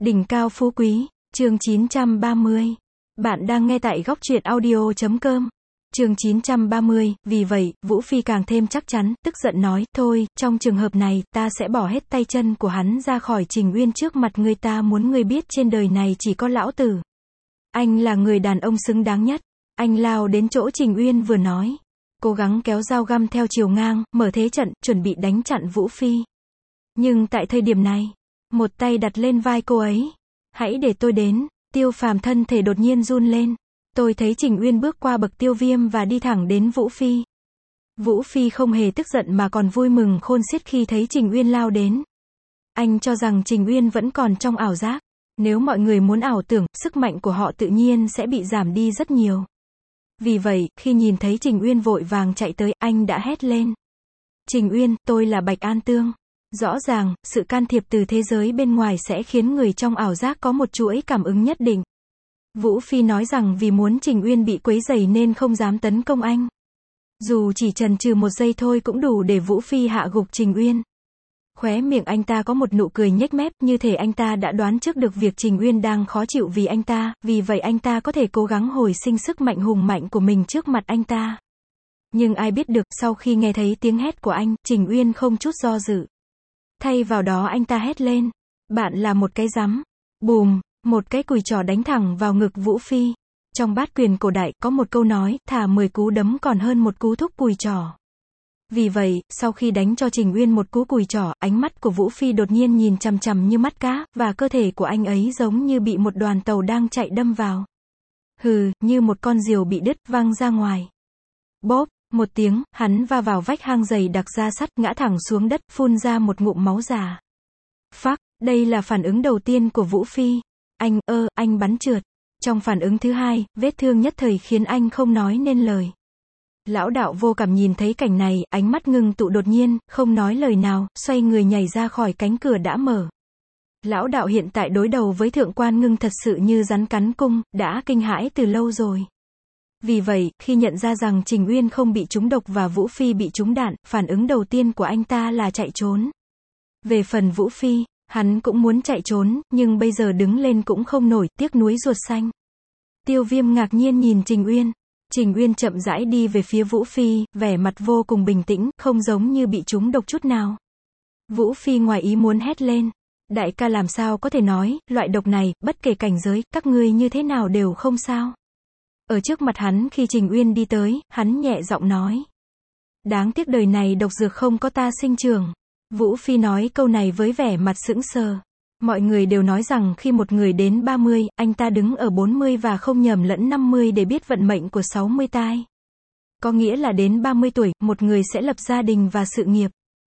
Đỉnh cao phú quý, chương 930. Bạn đang nghe tại góc truyện audio.com. Chương 930, vì vậy, Vũ Phi càng thêm chắc chắn, tức giận nói, thôi, trong trường hợp này, ta sẽ bỏ hết tay chân của hắn ra khỏi Trình Uyên trước mặt ngươi, ta muốn ngươi biết trên đời này chỉ có lão tử. Anh là người đàn ông xứng đáng nhất. Anh lao đến chỗ Trình Uyên vừa nói. Cố gắng kéo dao găm theo chiều ngang, mở thế trận, chuẩn bị đánh chặn Vũ Phi. Nhưng tại thời điểm này, một tay đặt lên vai cô ấy. Hãy để tôi đến. Tiêu Phàm thân thể đột nhiên run lên. Tôi thấy Trình Uyên bước qua bậc Tiêu Viêm và đi thẳng đến Vũ Phi. Vũ Phi không hề tức giận mà còn vui mừng khôn xiết khi thấy Trình Uyên lao đến. Anh cho rằng Trình Uyên vẫn còn trong ảo giác. Nếu mọi người muốn ảo tưởng, sức mạnh của họ tự nhiên sẽ bị giảm đi rất nhiều. Vì vậy, khi nhìn thấy Trình Uyên vội vàng chạy tới, anh đã hét lên. Trình Uyên, tôi là Bạch An Tương. Rõ ràng, sự can thiệp từ thế giới bên ngoài sẽ khiến người trong ảo giác có một chuỗi cảm ứng nhất định. Vũ Phi nói rằng vì muốn Trình Uyên bị quấy rầy nên không dám tấn công anh. Dù chỉ chần chừ một giây thôi cũng đủ để Vũ Phi hạ gục Trình Uyên. Khóe miệng anh ta có một nụ cười nhếch mép, như thể anh ta đã đoán trước được việc Trình Uyên đang khó chịu vì anh ta, vì vậy anh ta có thể cố gắng hồi sinh sức mạnh hùng mạnh của mình trước mặt anh ta. Nhưng ai biết được, sau khi nghe thấy tiếng hét của anh, Trình Uyên không chút do dự. Thay vào đó anh ta hét lên. Bạn là một cái rắm. Bùm, một cái cùi trỏ đánh thẳng vào ngực Vũ Phi. Trong bát quyền cổ đại, có một câu nói, thà 10 cú đấm còn hơn một cú thúc cùi trỏ. Vì vậy, sau khi đánh cho Trình Uyên một cú cùi trỏ, ánh mắt của Vũ Phi đột nhiên nhìn chằm chằm như mắt cá, và cơ thể của anh ấy giống như bị một đoàn tàu đang chạy đâm vào. Hừ, như một con diều bị đứt, văng ra ngoài. Bóp, một tiếng, hắn va vào vách hang dày đặc da sắt, ngã thẳng xuống đất, phun ra một ngụm máu già. Phắc, đây là phản ứng đầu tiên của Vũ Phi. Anh bắn trượt. Trong phản ứng thứ hai, vết thương nhất thời khiến anh không nói nên lời. Lão đạo vô cảm nhìn thấy cảnh này, ánh mắt ngưng tụ đột nhiên, không nói lời nào, xoay người nhảy ra khỏi cánh cửa đã mở. Lão đạo hiện tại đối đầu với Thượng Quan Ngưng thật sự như rắn cắn cung, đã kinh hãi từ lâu rồi. Vì vậy, khi nhận ra rằng Trình Uyên không bị trúng độc và Vũ Phi bị trúng đạn, phản ứng đầu tiên của anh ta là chạy trốn. Về phần Vũ Phi, hắn cũng muốn chạy trốn, nhưng bây giờ đứng lên cũng không nổi, tiếc nuối ruột xanh. Tiêu Viêm ngạc nhiên nhìn Trình Uyên. Trình Uyên chậm rãi đi về phía Vũ Phi, vẻ mặt vô cùng bình tĩnh, không giống như bị trúng độc chút nào. Vũ Phi ngoài ý muốn hét lên. Đại ca làm sao có thể nói, loại độc này, bất kể cảnh giới, các ngươi như thế nào đều không sao. Ở trước mặt hắn khi Trình Uyên đi tới, hắn nhẹ giọng nói. Đáng tiếc đời này độc dược không có ta sinh trưởng. Vũ Phi nói câu này với vẻ mặt sững sờ. Mọi người đều nói rằng khi một người đến 30, anh ta đứng ở 40 và không nhầm lẫn 50 để biết vận mệnh của 60 tai. Có nghĩa là đến 30 tuổi, một người sẽ lập gia đình và sự nghiệp.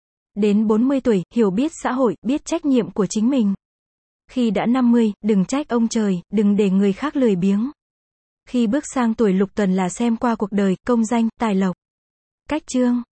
Đến 40 tuổi, hiểu biết xã hội, biết trách nhiệm của chính mình. Khi đã 50, đừng trách ông trời, đừng để người khác lười biếng. Khi bước sang tuổi lục tuần là xem qua cuộc đời, công danh, tài lộc. Cách chương